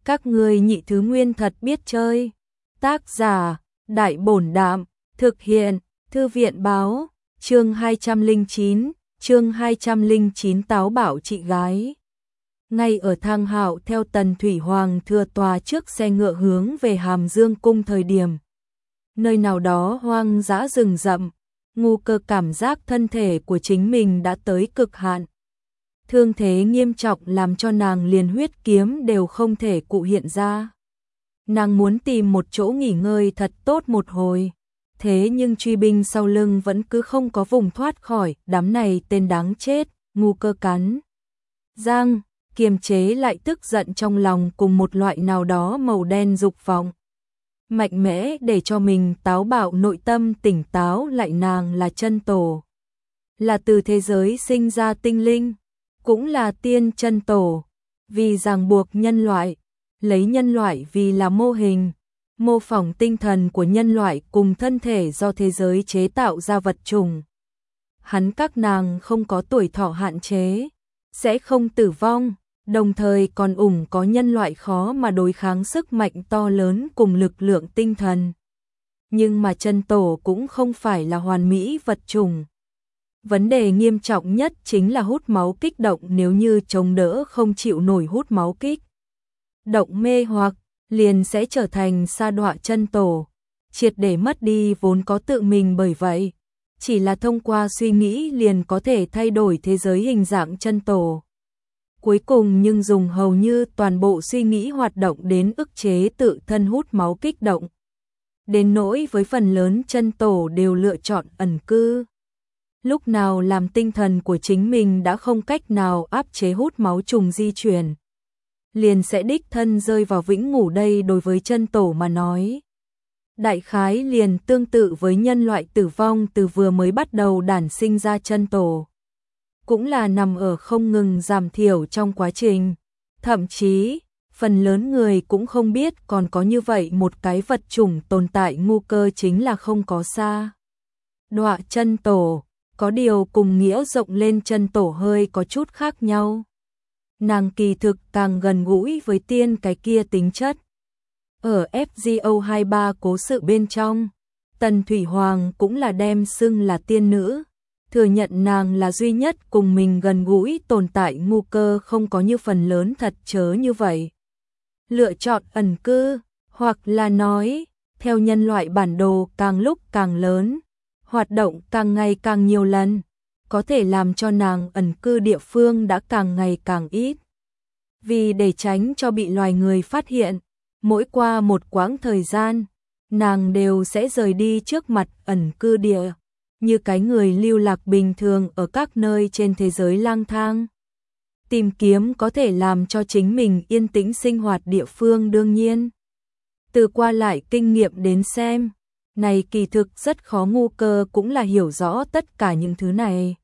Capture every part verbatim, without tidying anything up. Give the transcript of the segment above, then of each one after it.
Các ngươi nhị thứ nguyên thật biết chơi. Tác giả, Đại Bổn Đạm, thực hiện, Thư viện Báo, chương hai trăm lẻ chín, chương hai trăm lẻ chín táo bạo chị gái. Ngay ở Thang Hạo theo Tần Thủy Hoàng thừa tòa trước xe ngựa hướng về Hàm Dương cung thời điểm. Nơi nào đó hoang dã rừng rậm, Ngu Cơ cảm giác thân thể của chính mình đã tới cực hạn. Thương thế nghiêm trọng làm cho nàng liền huyết kiếm đều không thể cụ hiện ra. Nàng muốn tìm một chỗ nghỉ ngơi thật tốt một hồi. Thế nhưng truy binh sau lưng vẫn cứ không có vùng thoát khỏi, đám này tên đáng chết. Ngu Cơ cắn răng, kiềm chế lại tức giận trong lòng cùng một loại nào đó màu đen dục vọng. Mạnh mẽ để cho mình táo bạo nội tâm tỉnh táo lại. Nàng là chân tổ, là từ thế giới sinh ra tinh linh, cũng là tiên chân tổ, vì ràng buộc nhân loại, lấy nhân loại vì là mô hình, mô phỏng tinh thần của nhân loại cùng thân thể do thế giới chế tạo ra vật chủng. Hắn các nàng không có tuổi thọ hạn chế, sẽ không tử vong, đồng thời còn ủng có nhân loại khó mà đối kháng sức mạnh to lớn cùng lực lượng tinh thần. Nhưng mà chân tổ cũng không phải là hoàn mỹ vật chủng. Vấn đề nghiêm trọng nhất chính là hút máu kích động, nếu như chống đỡ không chịu nổi hút máu kích động mê hoặc, liền sẽ trở thành sa đọa chân tổ, triệt để mất đi vốn có tự mình. Bởi vậy, chỉ là thông qua suy nghĩ liền có thể thay đổi thế giới hình dạng chân tổ. Cuối cùng nhưng dùng hầu như toàn bộ suy nghĩ hoạt động đến ức chế tự thân hút máu kích động. Đến nỗi với phần lớn chân tổ đều lựa chọn ẩn cư. Lúc nào làm tinh thần của chính mình đã không cách nào áp chế hút máu trùng di chuyển, liền sẽ đích thân rơi vào vĩnh ngủ. Đây đối với chân tổ mà nói, đại khái liền tương tự với nhân loại tử vong từ vừa mới bắt đầu đản sinh ra. Chân tổ cũng là nằm ở không ngừng giảm thiểu trong quá trình. Thậm chí, phần lớn người cũng không biết còn có như vậy một cái vật chủng tồn tại. Ngu Cơ chính là không có sa đọa chân tổ, có điều cùng nghĩa rộng lên chân tổ hơi có chút khác nhau. Nàng kỳ thực càng gần gũi với tiên cái kia tính chất. Ở ép giê o hai mươi ba cố sự bên trong, Tần Thủy Hoàng cũng là đem xưng là tiên nữ, thừa nhận nàng là duy nhất cùng mình gần gũi tồn tại. Ngu Cơ không có như phần lớn thật chớ như vậy. Lựa chọn ẩn cư, hoặc là nói, theo nhân loại bản đồ càng lúc càng lớn, hoạt động càng ngày càng nhiều lần, có thể làm cho nàng ẩn cư địa phương đã càng ngày càng ít. Vì để tránh cho bị loài người phát hiện, mỗi qua một quãng thời gian, nàng đều sẽ rời đi trước mặt ẩn cư địa, như cái người lưu lạc bình thường ở các nơi trên thế giới lang thang, tìm kiếm có thể làm cho chính mình yên tĩnh sinh hoạt địa phương. Đương nhiên, từ qua lại kinh nghiệm đến xem, này kỳ thực rất khó. Ngu Cơ cũng là hiểu rõ tất cả những thứ này.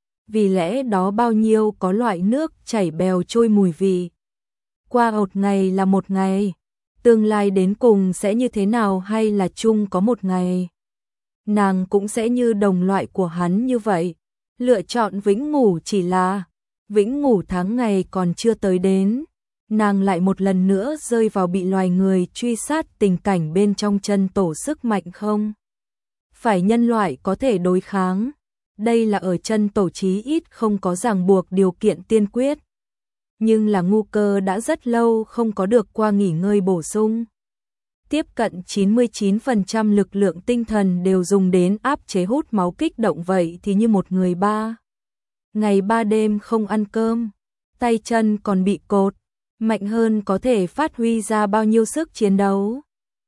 Vì lẽ đó bao nhiêu có loại nước chảy bèo trôi mùi vị. Qua một ngày là một ngày, tương lai đến cùng sẽ như thế nào, hay là chung có một ngày nàng cũng sẽ như đồng loại của hắn như vậy, lựa chọn vĩnh ngủ. Chỉ là vĩnh ngủ tháng ngày còn chưa tới đến, nàng lại một lần nữa rơi vào bị loài người truy sát tình cảnh bên trong. Chân tổ sức mạnh không phải nhân loại có thể đối kháng, đây là ở chân tổ chí ít không có ràng buộc điều kiện tiên quyết. Nhưng là Ngu Cơ đã rất lâu không có được qua nghỉ ngơi bổ sung. Tiếp cận chín mươi chín phần trăm lực lượng tinh thần đều dùng đến áp chế hút máu kích động. Vậy thì như một người ba ngày ba đêm không ăn cơm, tay chân còn bị cột, mạnh hơn có thể phát huy ra bao nhiêu sức chiến đấu.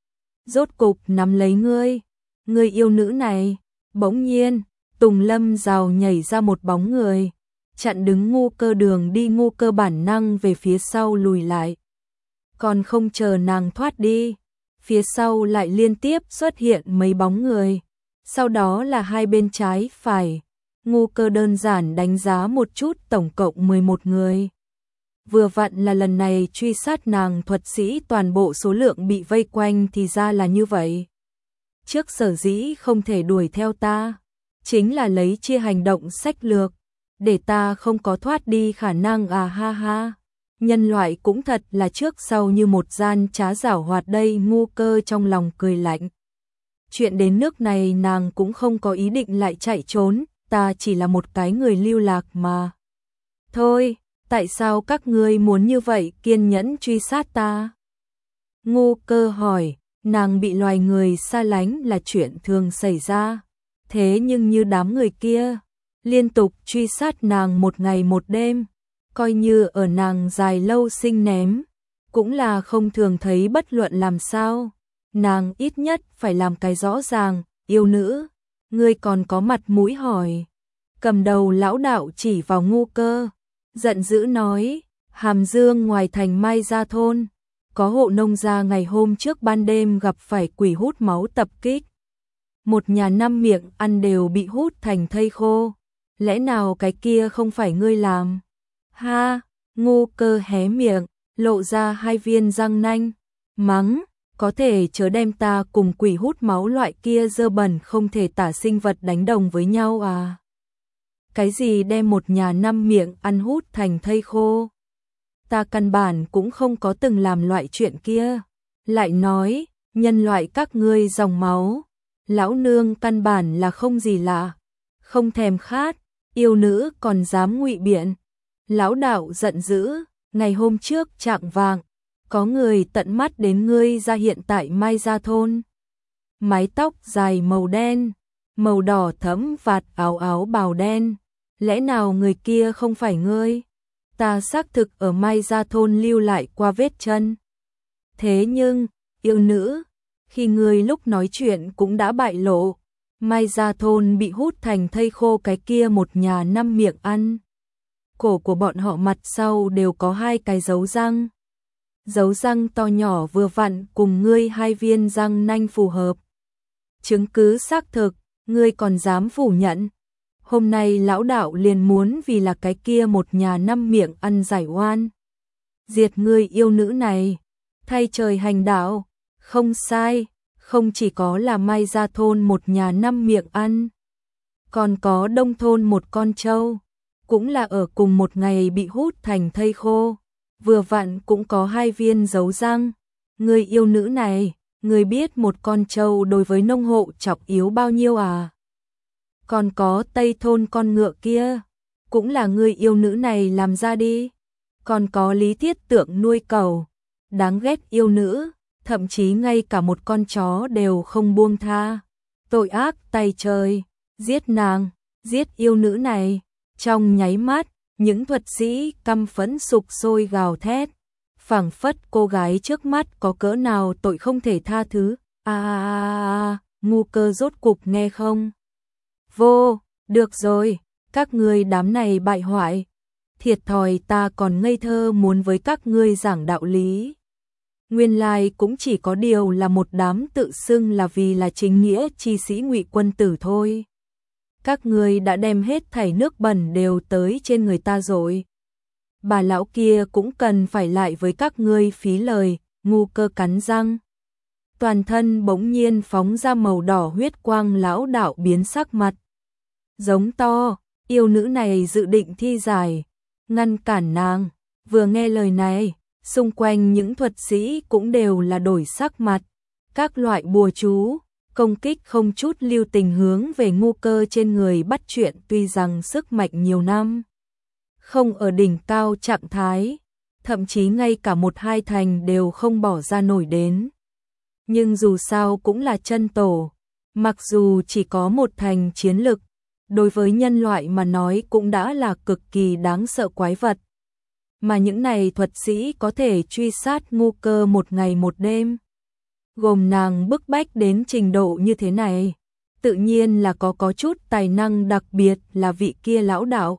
Rốt cục nắm lấy ngươi, người yêu nữ này. Bỗng nhiên, Tùng Lâm rào nhảy ra một bóng người, chặn đứng Ngu Cơ đường đi. Ngu Cơ bản năng về phía sau lùi lại. Còn không chờ nàng thoát đi, phía sau lại liên tiếp xuất hiện mấy bóng người. Sau đó là hai bên trái phải. Ngu Cơ đơn giản đánh giá một chút, tổng cộng mười một người. Vừa vặn là lần này truy sát nàng thuật sĩ toàn bộ số lượng bị vây quanh. Thì ra là như vậy. Trước sở dĩ không thể đuổi theo ta, chính là lấy chia hành động sách lược, để ta không có thoát đi khả năng. À ha ha. Nhân loại cũng thật là trước sau như một gian trá giảo hoạt đây. Ngu Cơ trong lòng cười lạnh. Chuyện đến nước này nàng cũng không có ý định lại chạy trốn, ta chỉ là một cái người lưu lạc mà. Thôi, tại sao các ngươi muốn như vậy kiên nhẫn truy sát ta? Ngu Cơ hỏi, nàng bị loài người xa lánh là chuyện thường xảy ra. Thế nhưng như đám người kia, liên tục truy sát nàng một ngày một đêm, coi như ở nàng dài lâu sinh ném, cũng là không thường thấy bất luận làm sao. Nàng ít nhất phải làm cái rõ ràng, yêu nữ, ngươi còn có mặt mũi hỏi. Cầm đầu lão đạo chỉ vào Ngu Cơ, giận dữ nói, Hàm Dương ngoài thành Mai Gia thôn, có hộ nông gia ngày hôm trước ban đêm gặp phải quỷ hút máu tập kích. Một nhà năm miệng ăn đều bị hút thành thây khô, lẽ nào cái kia không phải ngươi làm? Ha, Ngu Cơ hé miệng, lộ ra hai viên răng nanh, mắng, có thể chớ đem ta cùng quỷ hút máu loại kia dơ bẩn không thể tả sinh vật đánh đồng với nhau à? Cái gì đem một nhà năm miệng ăn hút thành thây khô? Ta căn bản cũng không có từng làm loại chuyện kia. Lại nói, nhân loại các ngươi dòng máu, lão nương căn bản là không gì lạ, không thèm khát, yêu nữ còn dám ngụy biện. Lão đạo giận dữ, ngày hôm trước chạng vạng, có người tận mắt đến ngươi ra hiện tại Mai Gia thôn. Mái tóc dài màu đen, màu đỏ thẫm vạt áo áo bào đen, lẽ nào người kia không phải ngươi? Ta xác thực ở Mai Gia thôn lưu lại qua vết chân. Thế nhưng, yêu nữ, khi ngươi lúc nói chuyện cũng đã bại lộ, Mai Gia thôn bị hút thành thây khô cái kia một nhà năm miệng ăn. Cổ của bọn họ mặt sau đều có hai cái dấu răng. Dấu răng to nhỏ vừa vặn cùng ngươi hai viên răng nanh phù hợp. Chứng cứ xác thực, ngươi còn dám phủ nhận. Hôm nay lão đạo liền muốn vì là cái kia một nhà năm miệng ăn giải oan. Diệt ngươi yêu nữ này, thay trời hành đạo, không sai, không chỉ có là Mai Gia thôn một nhà năm miệng ăn. Còn có Đông thôn một con trâu, cũng là ở cùng một ngày bị hút thành thây khô, vừa vặn cũng có hai viên dấu răng. Người yêu nữ này, người biết một con trâu đối với nông hộ chọc yếu bao nhiêu à? Còn có Tây thôn con ngựa kia, cũng là người yêu nữ này làm ra đi. Còn có Lý Thiết Tượng nuôi cẩu, đáng ghét yêu nữ, thậm chí ngay cả một con chó đều không buông tha. Tội ác tay trời, giết nàng, giết yêu nữ này. Trong nháy mắt, những thuật sĩ căm phẫn sục sôi gào thét, phảng phất cô gái trước mắt có cỡ nào tội không thể tha thứ. A a a, Ngu Cơ rốt cục nghe không? Vô, được rồi, các ngươi đám này bại hoại, thiệt thòi ta còn ngây thơ muốn với các ngươi giảng đạo lý. Nguyên lai cũng chỉ có điều là một đám tự xưng là vì là chính nghĩa chi sĩ ngụy quân tử thôi. Các ngươi đã đem hết thảy nước bẩn đều tới trên người ta rồi. Bà lão kia cũng cần phải lại với các ngươi phí lời. Ngu Cơ cắn răng, toàn thân bỗng nhiên phóng ra màu đỏ huyết quang. Lão đạo biến sắc mặt, giống to, yêu nữ này dự định thi giải, ngăn cản nàng. Vừa nghe lời này, xung quanh những thuật sĩ cũng đều là đổi sắc mặt, các loại bùa chú, công kích không chút lưu tình hướng về Ngu Cơ trên người bắt chuyện. Tuy rằng sức mạnh nhiều năm không ở đỉnh cao trạng thái, thậm chí ngay cả một hai thành đều không bỏ ra nổi đến, nhưng dù sao cũng là chân tổ, mặc dù chỉ có một thành chiến lực, đối với nhân loại mà nói cũng đã là cực kỳ đáng sợ quái vật. Mà những này thuật sĩ có thể truy sát Ngu Cơ một ngày một đêm, gồm nàng bức bách đến trình độ như thế này, tự nhiên là có có chút tài năng, đặc biệt là vị kia lão đạo.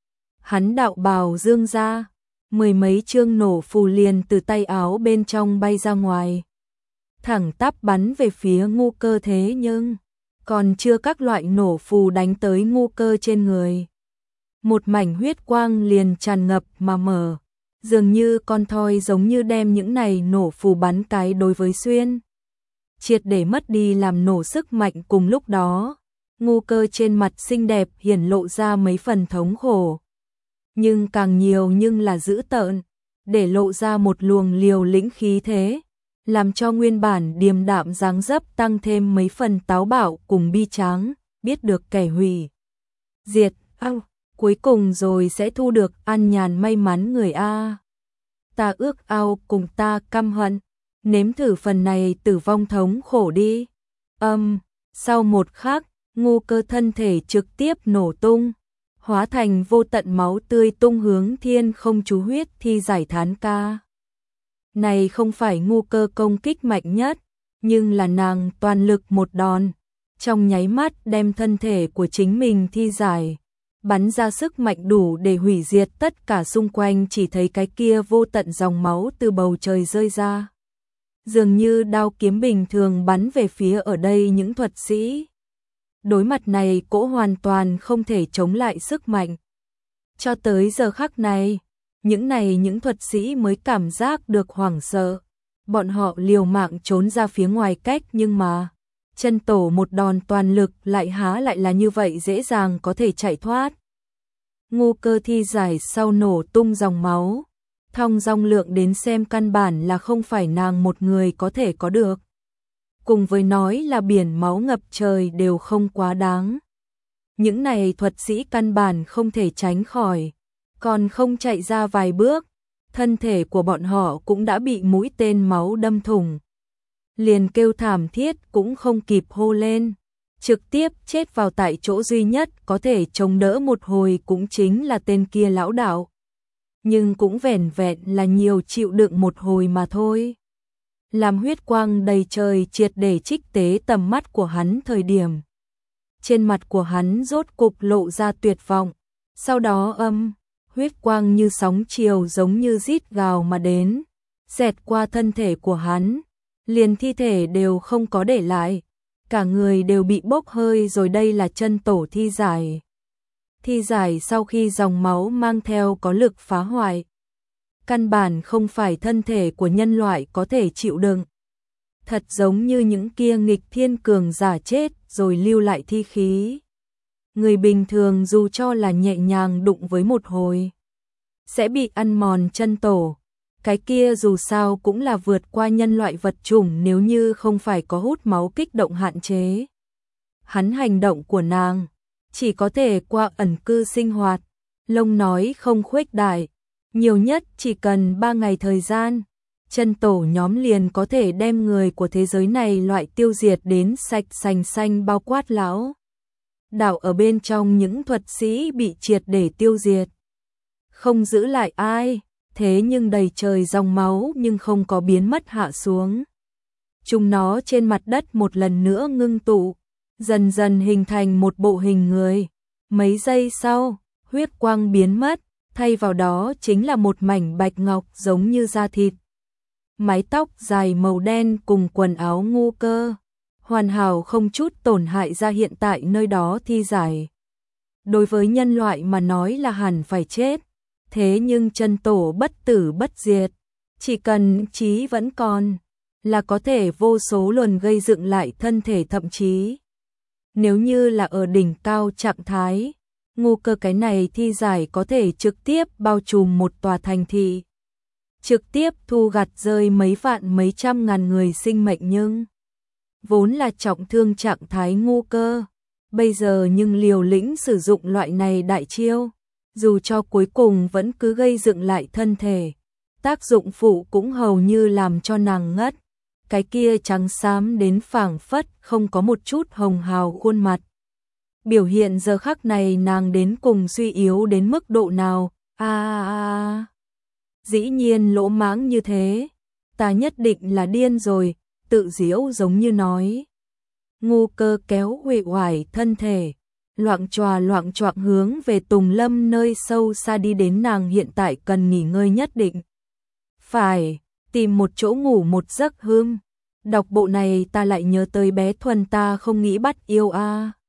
Hắn đạo bào dương ra, mười mấy chương nổ phù liền từ tay áo bên trong bay ra ngoài, thẳng tắp bắn về phía Ngu Cơ. Thế nhưng còn chưa các loại nổ phù đánh tới Ngu Cơ trên người, một mảnh huyết quang liền tràn ngập mà mở, dường như con thoi giống như đem những này nổ phù bắn cái đối với xuyên, triệt để mất đi làm nổ sức mạnh. Cùng lúc đó, Ngu Cơ trên mặt xinh đẹp hiển lộ ra mấy phần thống khổ, nhưng càng nhiều nhưng là dữ tợn. để lộ ra một luồng liều lĩnh khí thế, làm cho nguyên bản điềm đạm dáng dấp tăng thêm mấy phần táo bạo cùng bi tráng, biết được kẻ hủy diệt, ao, cuối cùng rồi sẽ thu được an nhàn may mắn người a. Ta ước ao cùng ta căm hận, nếm thử phần này tử vong thống khổ đi. Âm, sau một khắc, Ngu Cơ thân thể trực tiếp nổ tung, hóa thành vô tận máu tươi tung hướng thiên không chú huyết thi giải thán ca. Này không phải Ngu Cơ công kích mạnh nhất, nhưng là nàng toàn lực một đòn, trong nháy mắt đem thân thể của chính mình thi giải, bắn ra sức mạnh đủ để hủy diệt tất cả xung quanh, chỉ thấy cái kia vô tận dòng máu từ bầu trời rơi ra. Dường như đao kiếm bình thường bắn về phía ở đây những thuật sĩ. Đối mặt này cỗ hoàn toàn không thể chống lại sức mạnh. Cho tới giờ khắc này, những này những thuật sĩ mới cảm giác được hoảng sợ. Bọn họ liều mạng trốn ra phía ngoài cách, nhưng mà chân tổ một đòn toàn lực lại há lại là như vậy dễ dàng có thể chạy thoát. Ngu Cơ thi giải sau nổ tung dòng máu, thong dong lượng đến xem căn bản là không phải nàng một người có thể có được. Cùng với nói là biển máu ngập trời đều không quá đáng. Những này thuật sĩ căn bản không thể tránh khỏi, còn không chạy ra vài bước, thân thể của bọn họ cũng đã bị mũi tên máu đâm thủng. Liền kêu thảm thiết cũng không kịp hô lên, trực tiếp chết vào tại chỗ, duy nhất có thể chống đỡ một hồi cũng chính là tên kia lão đạo. Nhưng cũng vẻn vẹn là nhiều chịu đựng một hồi mà thôi. Làm huyết quang đầy trời triệt để trích tế tầm mắt của hắn thời điểm, trên mặt của hắn rốt cục lộ ra tuyệt vọng. Sau đó âm, huyết quang như sóng chiều giống như rít gào mà đến, xẹt qua thân thể của hắn, liền thi thể đều không có để lại, cả người đều bị bốc hơi rồi. Đây là chân tổ thi giải. Thi giải sau khi dòng máu mang theo có lực phá hoại, căn bản không phải thân thể của nhân loại có thể chịu đựng. Thật giống như những kia nghịch thiên cường giả chết rồi lưu lại thi khí. Người bình thường dù cho là nhẹ nhàng đụng với một hồi, sẽ bị ăn mòn chân tổ. Cái kia dù sao cũng là vượt qua nhân loại vật chủng, nếu như không phải có hút máu kích động hạn chế. Hắn hành động của nàng chỉ có thể qua ẩn cư sinh hoạt, lông nói không khuếch đại, nhiều nhất chỉ cần ba ngày thời gian, chân tổ nhóm liền có thể đem người của thế giới này loại tiêu diệt đến sạch sành xanh, bao quát lão đạo ở bên trong những thuật sĩ bị triệt để tiêu diệt, không giữ lại ai. Thế nhưng đầy trời dòng máu nhưng không có biến mất hạ xuống. Chúng nó trên mặt đất một lần nữa ngưng tụ, dần dần hình thành một bộ hình người. Mấy giây sau, huyết quang biến mất, thay vào đó chính là một mảnh bạch ngọc giống như da thịt. Mái tóc dài màu đen cùng quần áo Ngu Cơ, hoàn hảo không chút tổn hại ra hiện tại nơi đó thi giải. Đối với nhân loại mà nói là hẳn phải chết. Thế nhưng chân tổ bất tử bất diệt, chỉ cần trí vẫn còn, là có thể vô số lần gây dựng lại thân thể, thậm chí nếu như là ở đỉnh cao trạng thái, Ngu Cơ cái này thi giải có thể trực tiếp bao trùm một tòa thành thị, trực tiếp thu gặt rơi mấy vạn mấy trăm ngàn người sinh mệnh. Nhưng vốn là trọng thương trạng thái Ngu Cơ, bây giờ nhưng liều lĩnh sử dụng loại này đại chiêu, dù cho cuối cùng vẫn cứ gây dựng lại thân thể, tác dụng phụ cũng hầu như làm cho nàng ngất. Cái kia trắng xám đến phảng phất không có một chút hồng hào khuôn mặt, biểu hiện giờ khắc này nàng đến cùng suy yếu đến mức độ nào. A a a, dĩ nhiên lỗ mãng như thế, ta nhất định là điên rồi, tự giễu giống như nói. Ngu Cơ kéo uể oải thân thể, loạng choạng loạng choạng hướng về Tùng Lâm nơi sâu xa đi đến. Nàng hiện tại cần nghỉ ngơi, nhất định phải tìm một chỗ ngủ một giấc hương. Đọc bộ này ta lại nhớ tới bé Thuần, ta không nghĩ bắt yêu a.